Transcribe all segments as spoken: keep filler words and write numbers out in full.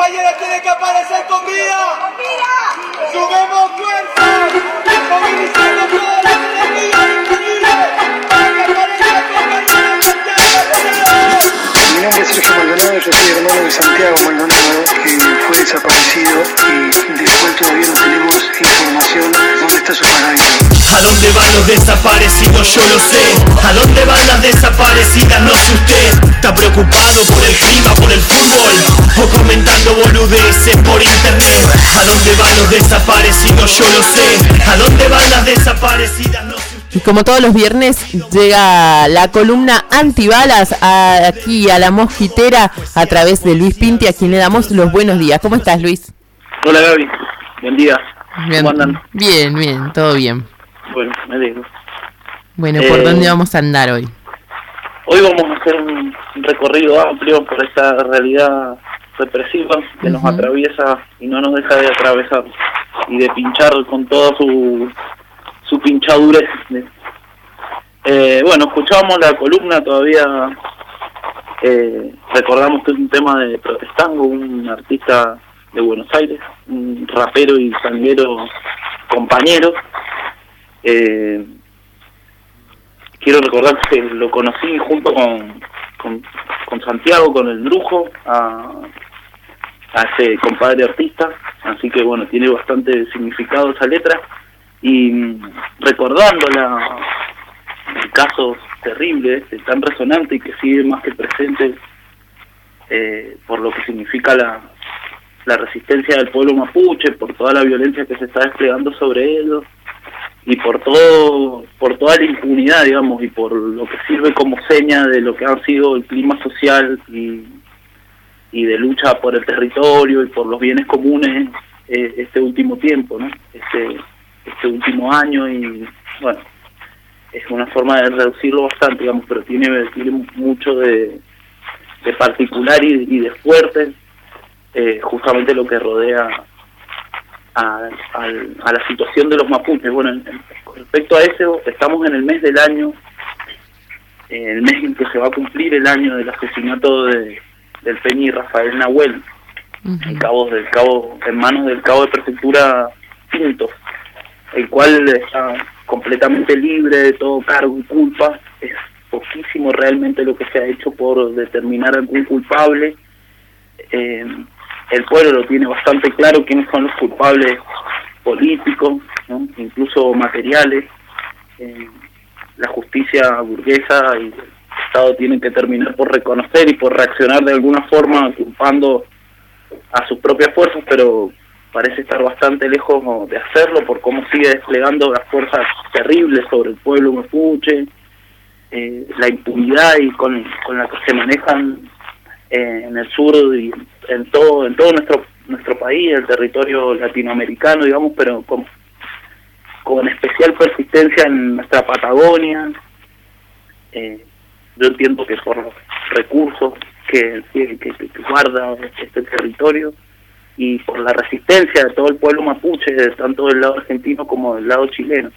compañera tiene que aparecer con vida. Sumemos fuerza, movilizando toda la energía disponible para que aparezca compañera Santiago. Mi nombre es Sergio Maldonado, yo soy hermano de Santiago Maldonado, que fue desaparecido y del cual todavía no tenemos información dónde está su paradero. ¿A dónde van los desaparecidos? Yo lo sé. ¿A dónde van las desaparecidas? No sé usted. ¿Está preocupado por el clima, por el fútbol? ¿O comentando boludeces por internet? ¿A dónde van los desaparecidos? Yo lo sé. ¿A dónde van las desaparecidas? No sé usted. Y como todos los viernes llega la columna antibalas a, aquí a La Mosquitera a través de Luis Pinti, a quien le damos los buenos días. ¿Cómo estás, Luis? Hola, Gaby. Buen día. Bien, ¿Cómo andan? Bien, bien, todo bien. Bueno, me alegro. Bueno, ¿por Eh, dónde vamos a andar hoy? Hoy vamos a hacer un recorrido amplio por esta realidad represiva que uh-huh. nos atraviesa y no nos deja de atravesar y de pinchar con toda su su pinchadurez. Eh, bueno, escuchábamos la columna, todavía eh, recordamos que es un tema de Protestango, un artista de Buenos Aires, un rapero y tanguero compañero. Eh, quiero recordar que lo conocí junto con, con, con Santiago, con el Brujo, a, a ese compadre artista, así que bueno, tiene bastante significado esa letra. Y recordando la, el caso terrible, este, tan resonante y que sigue más que presente eh, por lo que significa la, la resistencia del pueblo mapuche, por toda la violencia que se está desplegando sobre ellos y por todo por toda la impunidad, digamos, y por lo que sirve como seña de lo que ha sido el clima social y, y de lucha por el territorio y por los bienes comunes eh, este último tiempo, ¿no? Este este último año. Y bueno, es una forma de reducirlo bastante, digamos, pero tiene, tiene mucho de, de particular y, y de fuerte eh, justamente lo que rodea a, a, a la situación de los mapuches. Bueno, en, en, con respecto a eso, estamos en el mes del año, eh, el mes en que se va a cumplir el año del asesinato de, del Peñi Rafael Nahuel, uh-huh. en Cabo del Cabo, en manos del Cabo de Prefectura Pinto, el cual está completamente libre de todo cargo y culpa. Es poquísimo realmente lo que se ha hecho por determinar algún culpable. Eh, el pueblo lo tiene bastante claro quiénes son los culpables políticos, ¿no? Incluso materiales. Eh, la justicia burguesa y el Estado tienen que terminar por reconocer y por reaccionar de alguna forma culpando a sus propias fuerzas, pero parece estar bastante lejos de hacerlo por cómo sigue desplegando las fuerzas terribles sobre el pueblo mapuche, eh, la impunidad y con, con la que se manejan eh, en el sur y en todo en todo nuestro nuestro país, el territorio latinoamericano, digamos, pero con, con especial persistencia en nuestra Patagonia. Eh, yo entiendo que por los recursos que, que, que, que guarda este territorio y por la resistencia de todo el pueblo mapuche, tanto del lado argentino como del lado chileno.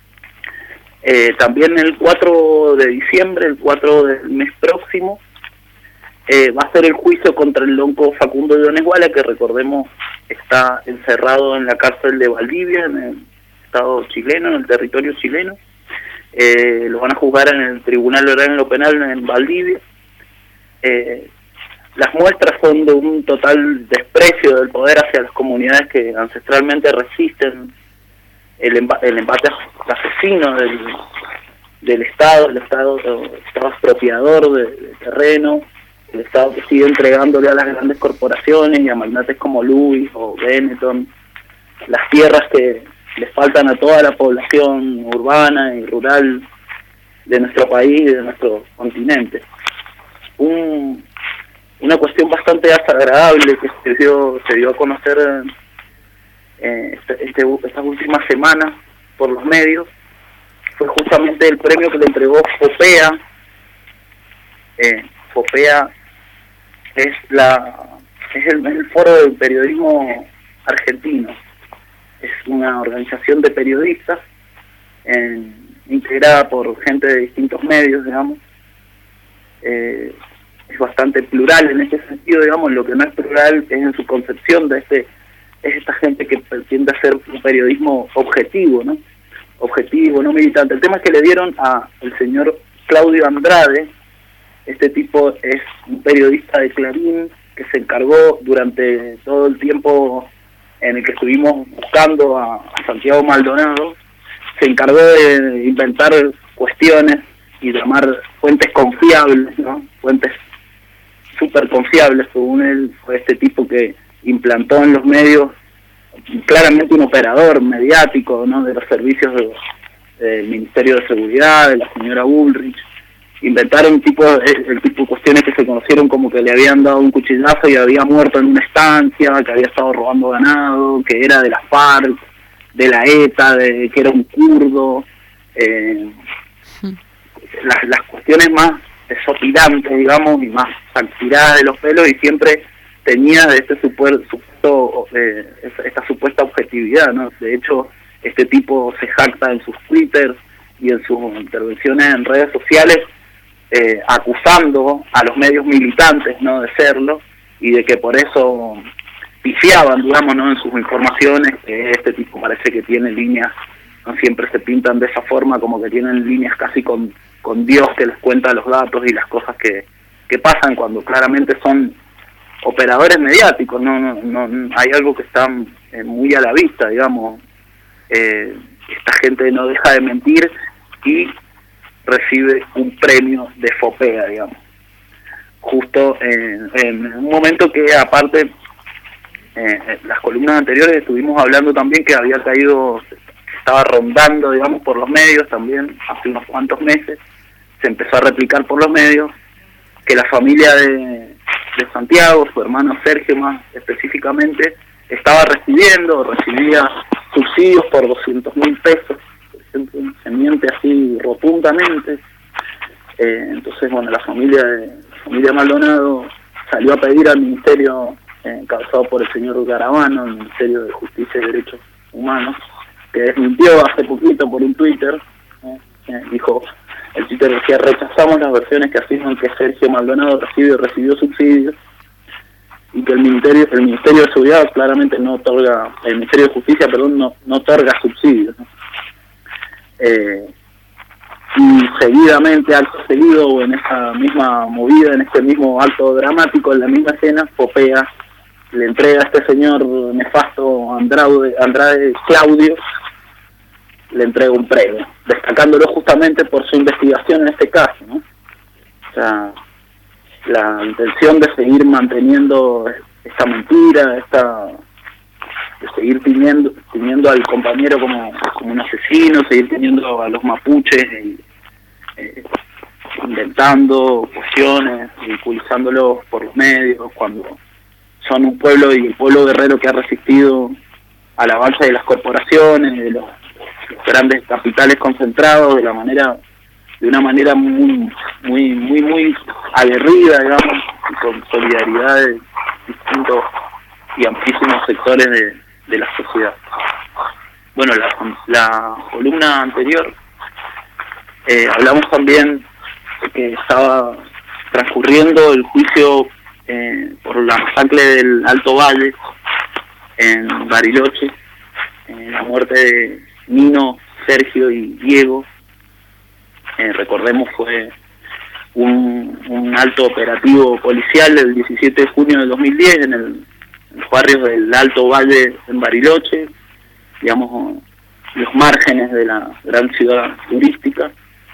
Eh, también el cuatro de diciembre, el cuatro del mes próximo, eh, va a ser el juicio contra el lonco Facundo Ionesguala, que recordemos está encerrado en la cárcel de Valdivia, en el estado chileno, en el territorio chileno. Eh, lo van a juzgar en el Tribunal Oral en lo Penal en Valdivia. Eh, Las muestras son de un total desprecio del poder hacia las comunidades que ancestralmente resisten el, emba el embate asesino del, del Estado, el Estado, el Estado expropiador de, de terreno, el Estado que sigue entregándole a las grandes corporaciones y a magnates como Luis o Benetton las tierras que les faltan a toda la población urbana y rural de nuestro país y de nuestro continente. Un Una cuestión bastante desagradable que se dio, se dio a conocer eh, este, este, estas últimas semanas por los medios fue justamente el premio que le entregó FOPEA. Eh, FOPEA es la es el, el foro del periodismo argentino. Es una organización de periodistas eh, integrada por gente de distintos medios, digamos. Eh, es bastante plural en ese sentido, digamos. Lo que no es plural es en su concepción de este, es esta gente que pretende hacer un periodismo objetivo, ¿no? Objetivo, no militante. El tema es que le dieron a el señor Claudio Andrade. Este tipo es un periodista de Clarín que se encargó durante todo el tiempo en el que estuvimos buscando a, a Santiago Maldonado, se encargó de inventar cuestiones y llamar fuentes confiables, ¿no? Fuentes súper confiables, según él. Fue este tipo que implantó en los medios claramente un operador mediático, ¿no? De los servicios del de Ministerio de Seguridad, de la señora Bullrich. Inventaron tipo, el tipo de cuestiones que se conocieron como que le habían dado un cuchillazo y había muerto en una estancia, que había estado robando ganado, que era de la FARC, de la ETA, de que era un kurdo. Eh, las, las cuestiones más desopilantes, digamos, y más tiradas de los pelos, y siempre tenía este super, supuesto, eh, esta, esta supuesta objetividad, ¿no? De hecho, este tipo se jacta en sus Twitter y en sus intervenciones en redes sociales, eh, acusando a los medios militantes, ¿no?, de serlo, y de que por eso pifiaban, digamos, ¿no?, en sus informaciones. Que este tipo parece que tiene líneas, no siempre se pintan de esa forma, como que tienen líneas casi con, con Dios, que les cuenta los datos y las cosas que, que pasan, cuando claramente son operadores mediáticos. No, no, no hay algo que está eh, muy a la vista, digamos. Eh, esta gente no deja de mentir y recibe un premio de Fopea, digamos, justo en, en un momento que, aparte, eh, las columnas anteriores estuvimos hablando también que había caído, estaba rondando, digamos, por los medios también hace unos cuantos meses, se empezó a replicar por los medios, que la familia de, de Santiago, su hermano Sergio más específicamente, estaba recibiendo, recibía subsidios por doscientos mil pesos, por ejemplo, se miente así rotundamente. Eh, entonces, bueno, la familia de la familia Maldonado salió a pedir al ministerio, eh, encabezado por el señor Garabano, el Ministerio de Justicia y Derechos Humanos, que desmintió hace poquito por un Twitter, eh, eh, dijo, el Twitter decía: rechazamos las versiones que afirman que Sergio Maldonado recibe recibió subsidios, y que el Ministerio el Ministerio de Seguridad claramente no otorga, el Ministerio de Justicia, perdón, no, no otorga subsidios, ¿no? Eh, y seguidamente, acto seguido, o en esa misma movida, en este mismo acto dramático, en la misma escena, Fopea le entrega a este señor nefasto Andrade, Andrade Claudio, le entrega un premio, destacándolo justamente por su investigación en este caso, ¿no? O sea, la intención de seguir manteniendo esta mentira, esta de seguir teniendo, teniendo al compañero como, como un asesino, seguir teniendo a los mapuches y, eh, inventando cuestiones, ridiculizándolos por los medios, cuando son un pueblo, y el pueblo guerrero que ha resistido al avance de las corporaciones, de los, los grandes capitales concentrados, de la manera de una manera muy muy muy muy aguerrida, digamos, y con solidaridad de distintos y amplísimos sectores de, de la sociedad. Bueno, la, la columna anterior eh, hablamos también de que estaba transcurriendo el juicio eh, por la masacre del Alto Valle en Bariloche, eh, la muerte de Nino, Sergio y Diego. Eh, recordemos, fue un, un alto operativo policial el diecisiete de junio del dos mil diez en, el, en los barrios del Alto Valle en Bariloche, digamos, los márgenes de la gran ciudad turística.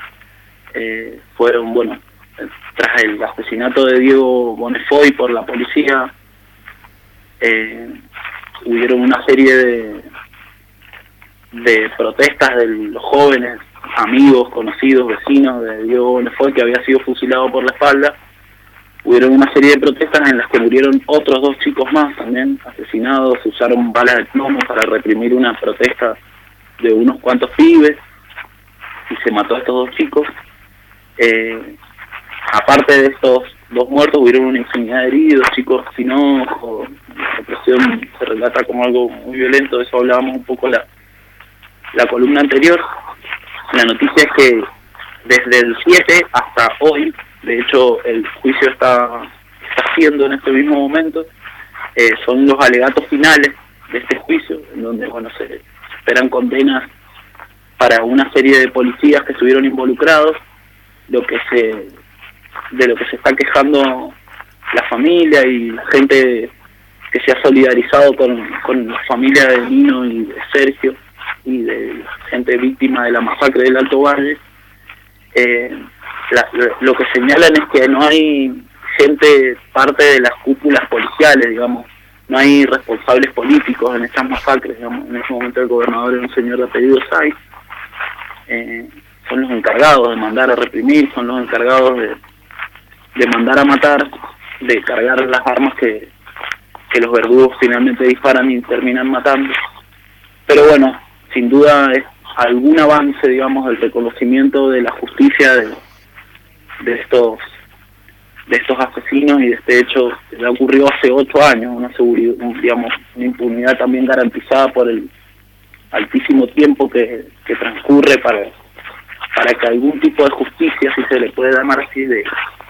Eh, fueron, bueno, tras el asesinato de Diego Bonnefoy por la policía, eh, hubieron una serie de, de protestas de los jóvenes, amigos, conocidos, vecinos de Diego Bonnefoy, que había sido fusilado por la espalda. Hubieron una serie de protestas en las que murieron otros dos chicos más también asesinados. Se usaron balas de plomo para reprimir una protesta de unos cuantos pibes y se mató a estos dos chicos. Eh, aparte de estos dos muertos, hubieron una infinidad de heridos, chicos sin ojos. La represión se relata como algo muy violento, de eso hablábamos un poco la, la columna anterior. La noticia es que desde el siete hasta hoy de hecho el juicio está, está haciendo en este mismo momento, eh, son los alegatos finales de este juicio, en donde bueno se esperan condenas para una serie de policías que estuvieron involucrados, lo que se de lo que se está quejando la familia y la gente que se ha solidarizado con, con la familia de Nino y de Sergio y de la gente víctima de la masacre del Alto Valle. Eh, la, lo que señalan es que no hay gente parte de las cúpulas policiales, digamos, no hay responsables políticos en estas masacres, digamos. En ese momento el gobernador era un señor de apellido Saiz, eh, son los encargados de mandar a reprimir, son los encargados de, de mandar a matar, de cargar las armas que, que los verdugos finalmente disparan y terminan matando. Pero bueno, sin duda es algún avance, digamos, del reconocimiento de la justicia de, de estos de estos asesinos y de este hecho que le ocurrió hace ocho años, una seguridad, digamos, una impunidad también garantizada por el altísimo tiempo que, que transcurre para para que algún tipo de justicia, si se le puede llamar así, de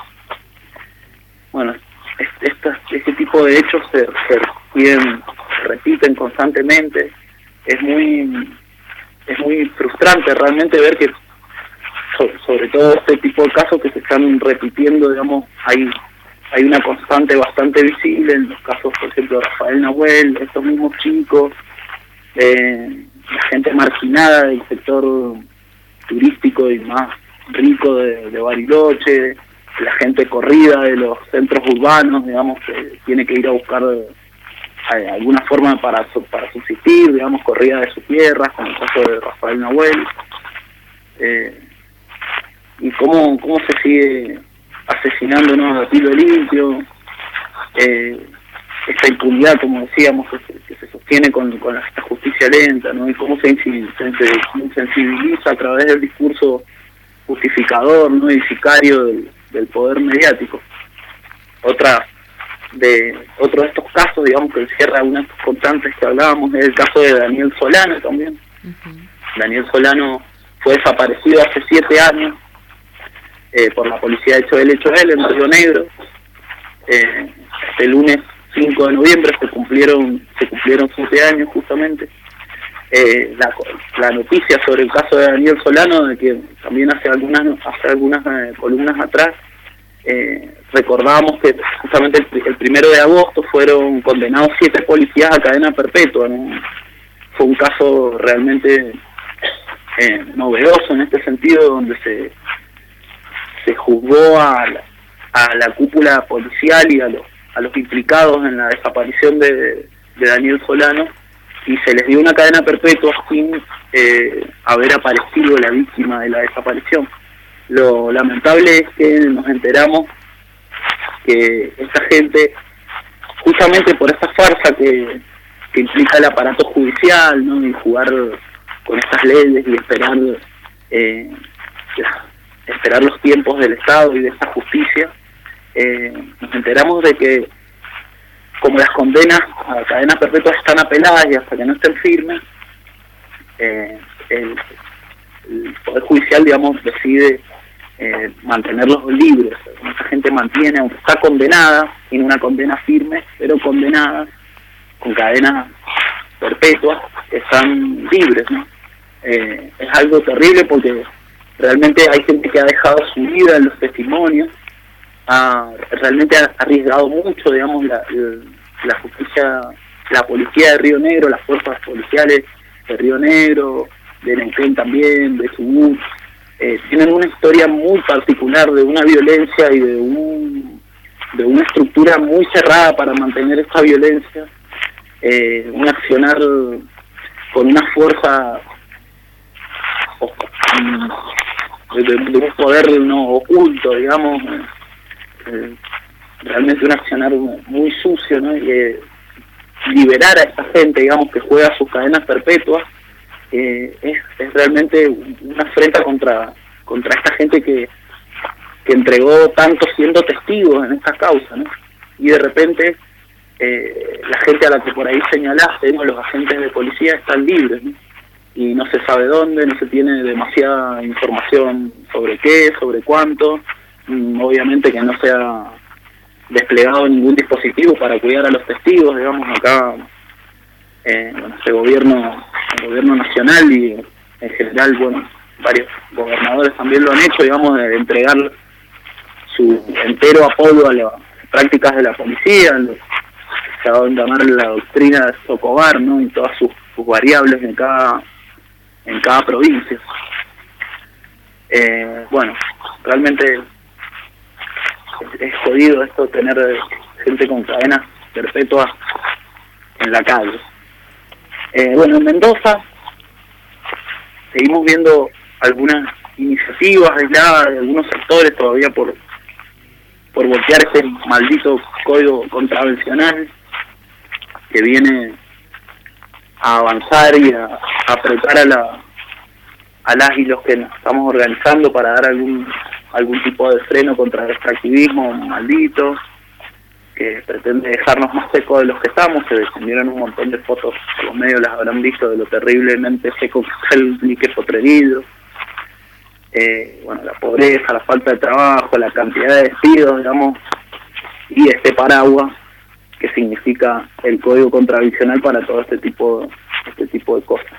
bueno, este, este tipo de hechos se, se, repiten, se repiten constantemente. Es muy es muy frustrante realmente ver que sobre todo este tipo de casos que se están repitiendo, digamos, hay hay una constante bastante visible en los casos, por ejemplo, de Rafael Nahuel, estos mismos chicos, eh, la gente marginada del sector turístico y más rico de, de Bariloche, la gente corrida de los centros urbanos, digamos, que tiene que ir a buscar eh, alguna forma para para subsistir, digamos, corrida de sus tierras, como el caso de Rafael Nahuel. Eh, y cómo cómo se sigue asesinándonos a tiro limpio, eh, esta impunidad, como decíamos, que se, que se sostiene con, con esta justicia lenta, ¿no? Y cómo se insensibiliza a través del discurso justificador, ¿no? Y sicario del, del poder mediático. Otra de otro de estos casos, digamos, que encierra unas constantes que hablábamos, es el caso de Daniel Solano también. Uh-huh. Daniel Solano fue desaparecido hace siete años eh, por la policía de Hecho Él, Hecho Él en Río Negro. Eh, este lunes cinco de noviembre se cumplieron se cumplieron siete años justamente. Eh, la, la noticia sobre el caso de Daniel Solano, de que también hace algunas hace algunas eh, columnas atrás eh, recordábamos que justamente el, el primero de agosto fueron condenados siete policías a cadena perpetua, ¿no? Fue un caso realmente eh, novedoso en este sentido, donde se se juzgó a la, a la cúpula policial y a los a los implicados en la desaparición de, de Daniel Solano, y se les dio una cadena perpetua sin eh, haber aparecido la víctima de la desaparición. Lo lamentable es que nos enteramos que esta gente, justamente por esta farsa que, que implica el aparato judicial, ¿no? Y jugar con estas leyes y esperar eh, esperar los tiempos del Estado y de esta justicia, eh, nos enteramos de que como las condenas a cadenas perpetuas están apeladas y hasta que no estén firmes, eh, el, el Poder Judicial, digamos, decide eh, mantenerlos libres. Mucha gente mantiene, aunque está condenada, tiene una condena firme, pero condenada con cadenas perpetuas, están libres, ¿no? Eh, es algo terrible porque realmente hay gente que ha dejado su vida en los testimonios, ha, realmente ha arriesgado mucho, digamos, la, la justicia, la policía de Río Negro, las fuerzas policiales de Río Negro, de Neuquén también, de Chubut, eh, tienen una historia muy particular de una violencia y de un de una estructura muy cerrada para mantener esta violencia, eh, un accionar con una fuerza de, de, de un poder no oculto, digamos, eh, realmente un accionar muy sucio, ¿no? Y eh, liberar a esta gente, digamos, que juega sus cadenas perpetuas, eh, es, es realmente una afrenta contra contra esta gente que que entregó tanto siendo testigos en esta causa, ¿no? Y de repente eh, la gente a la que por ahí señalaste, ¿no? Los agentes de policía están libres, ¿no? Y no se sabe dónde, no se tiene demasiada información sobre qué, sobre cuánto, obviamente que no se ha desplegado ningún dispositivo para cuidar a los testigos, digamos, acá eh, bueno, este gobierno, el gobierno nacional y en general, bueno, varios gobernadores también lo han hecho, digamos, de entregar su entero apoyo a las prácticas de la policía, lo que se va a llamar la doctrina de Socobar, ¿no? Y todas sus, sus variables en cada en cada provincia. Eh, bueno, realmente es jodido esto, tener gente con cadenas perpetuas en la calle. Eh, bueno, en Mendoza seguimos viendo algunas iniciativas aisladas de algunos sectores todavía por por voltear este maldito código contravencional que viene a avanzar y a, a apretar a la a las y los que nos estamos organizando para dar algún algún tipo de freno contra el extractivismo maldito que pretende dejarnos más secos de los que estamos. Se difundieron un montón de fotos, los medios las habrán visto, de lo terriblemente seco que es el dique potrerido. Eh, bueno, la pobreza, la falta de trabajo, la cantidad de despidos, digamos, y este paraguas que significa el código contravencional para todo este tipo este tipo de cosas.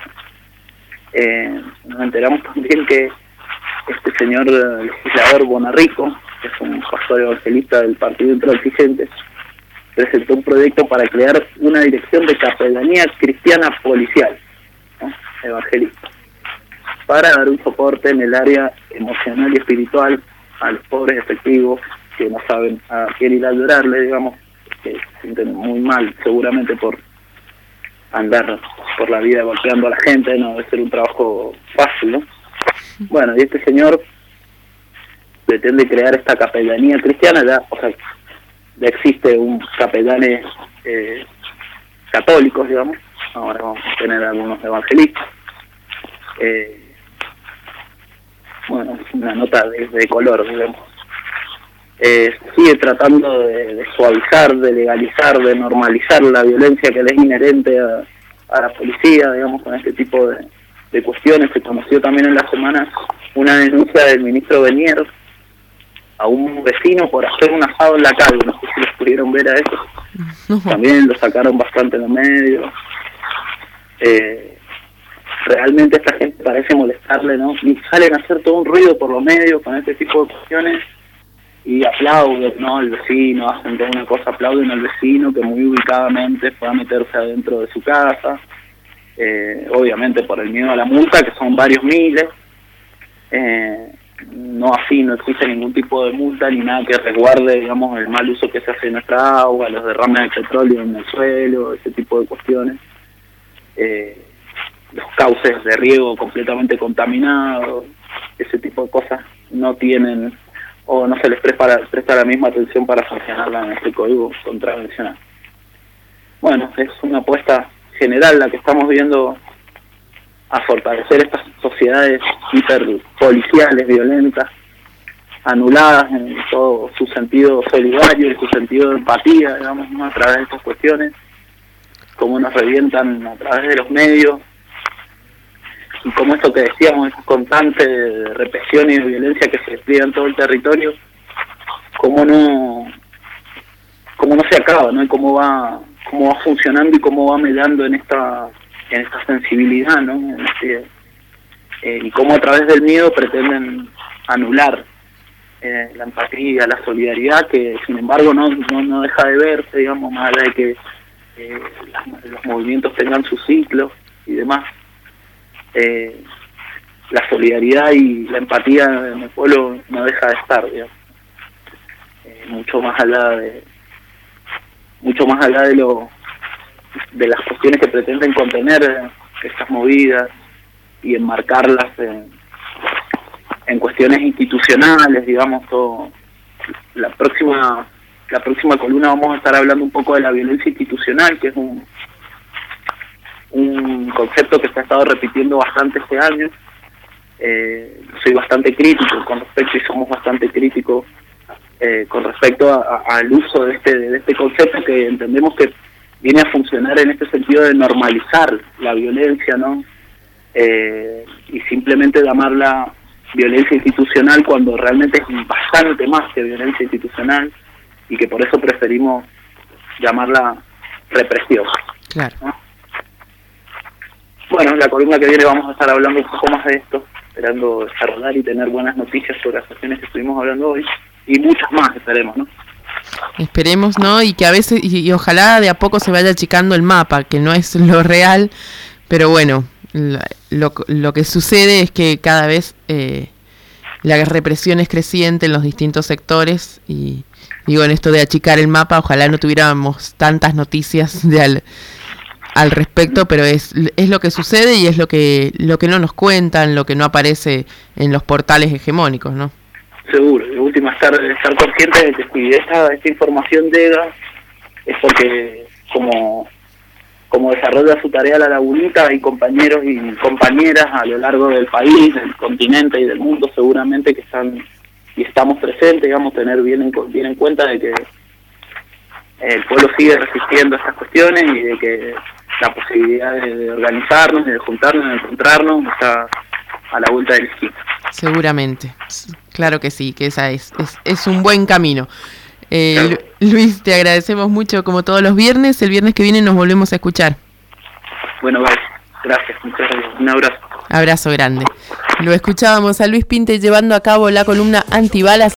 Eh, nos enteramos también que este señor legislador Bonarrico, que es un pastor evangelista del Partido Intransigente, presentó un proyecto para crear una dirección de capellanía cristiana policial, ¿no? Evangelista, para dar un soporte en el área emocional y espiritual a los pobres efectivos que no saben a quién ir a llorarle, digamos, que se sienten muy mal seguramente por andar por la vida golpeando a la gente, no debe ser un trabajo fácil, ¿no? Bueno, y este señor pretende crear esta capellanía cristiana, ya, o sea, ya existe un capellanes eh, católicos, digamos, ahora vamos a tener algunos evangelistas. Eh, bueno, una nota de, de color, digamos. Eh, sigue tratando de, de suavizar, de legalizar, de normalizar la violencia que le es inherente a, a la policía, digamos, con este tipo de, de cuestiones. Se conoció también en la semana una denuncia del ministro Benier a un vecino por hacer un asado en la calle, no sé si los pudieron ver a eso. Uh-huh. También lo sacaron bastante en los medios. Eh, realmente esta gente parece molestarle, ¿no? Y salen a hacer todo un ruido por los medios con este tipo de cuestiones y aplauden, ¿no? Al vecino, hacen toda una cosa, aplauden al vecino que muy ubicadamente fue a meterse adentro de su casa, eh, obviamente por el miedo a la multa, que son varios miles. Eh, no así, no existe ningún tipo de multa ni nada que resguarde, digamos, el mal uso que se hace de nuestra agua, los derrames de petróleo en el suelo, ese tipo de cuestiones. Eh, los cauces de riego completamente contaminados, ese tipo de cosas no tienen o no se les presta, presta la misma atención para sancionarla en este código contravencional. Bueno, es una apuesta general la que estamos viendo a fortalecer estas sociedades hiperpoliciales, violentas, anuladas en todo su sentido solidario, en su sentido de empatía, digamos, ¿no? A través de estas cuestiones, cómo nos revientan a través de los medios, y como esto que decíamos, esa constante de represión y de violencia que se despliega en todo el territorio, cómo no cómo no se acaba, ¿no? Y cómo va cómo va funcionando y cómo va medando en esta en esta sensibilidad, ¿no? En este, eh, y cómo a través del miedo pretenden anular eh, la empatía, la solidaridad, que sin embargo no no, no deja de verse, digamos, más allá de que eh, las, los movimientos tengan su ciclo y demás. Eh, la solidaridad y la empatía en el pueblo no deja de estar, digamos. Eh, mucho más allá de mucho más allá de lo de las cuestiones que pretenden contener estas movidas y enmarcarlas en, en cuestiones institucionales, digamos. Todo. La próxima la próxima columna vamos a estar hablando un poco de la violencia institucional, que es un un concepto que se ha estado repitiendo bastante este año. Eh, soy bastante crítico con respecto y somos bastante críticos eh, con respecto a, a, al uso de este de este concepto, que entendemos que viene a funcionar en este sentido de normalizar la violencia, ¿no? Eh, y simplemente llamarla violencia institucional cuando realmente es bastante más que violencia institucional y que por eso preferimos llamarla represión. Claro. ¿No? Bueno, la columna que viene vamos a estar hablando un poco más de esto, esperando desarrollar y tener buenas noticias sobre las acciones que estuvimos hablando hoy, y muchas más esperemos, ¿no? Esperemos, ¿no? Y que a veces, y, y ojalá de a poco se vaya achicando el mapa, que no es lo real, pero bueno, lo, lo, lo que sucede es que cada vez eh, la represión es creciente en los distintos sectores, y digo, en esto de achicar el mapa, ojalá no tuviéramos tantas noticias de al, al respecto, pero es, es lo que sucede y es lo que, lo que no nos cuentan, lo que no aparece en los portales hegemónicos, ¿no? Seguro, de última estar, estar consciente de que si esta, esta información llega es porque como, como desarrolla su tarea la lagunita, hay compañeros y compañeras a lo largo del país, del continente y del mundo seguramente que están y estamos presentes, digamos, tener bien en, bien en cuenta de que el pueblo sigue resistiendo a estas cuestiones y de que la posibilidad de, de organizarnos, de juntarnos, de encontrarnos está a la vuelta de la esquina. Seguramente, claro que sí, que esa es, es, es un buen camino. Eh, Claro. Lu- Luis, te agradecemos mucho como todos los viernes. El viernes que viene nos volvemos a escuchar. Bueno, vale, gracias, muchas gracias, un abrazo. Abrazo grande. Lo escuchábamos a Luis Pinte llevando a cabo la columna Antibalas.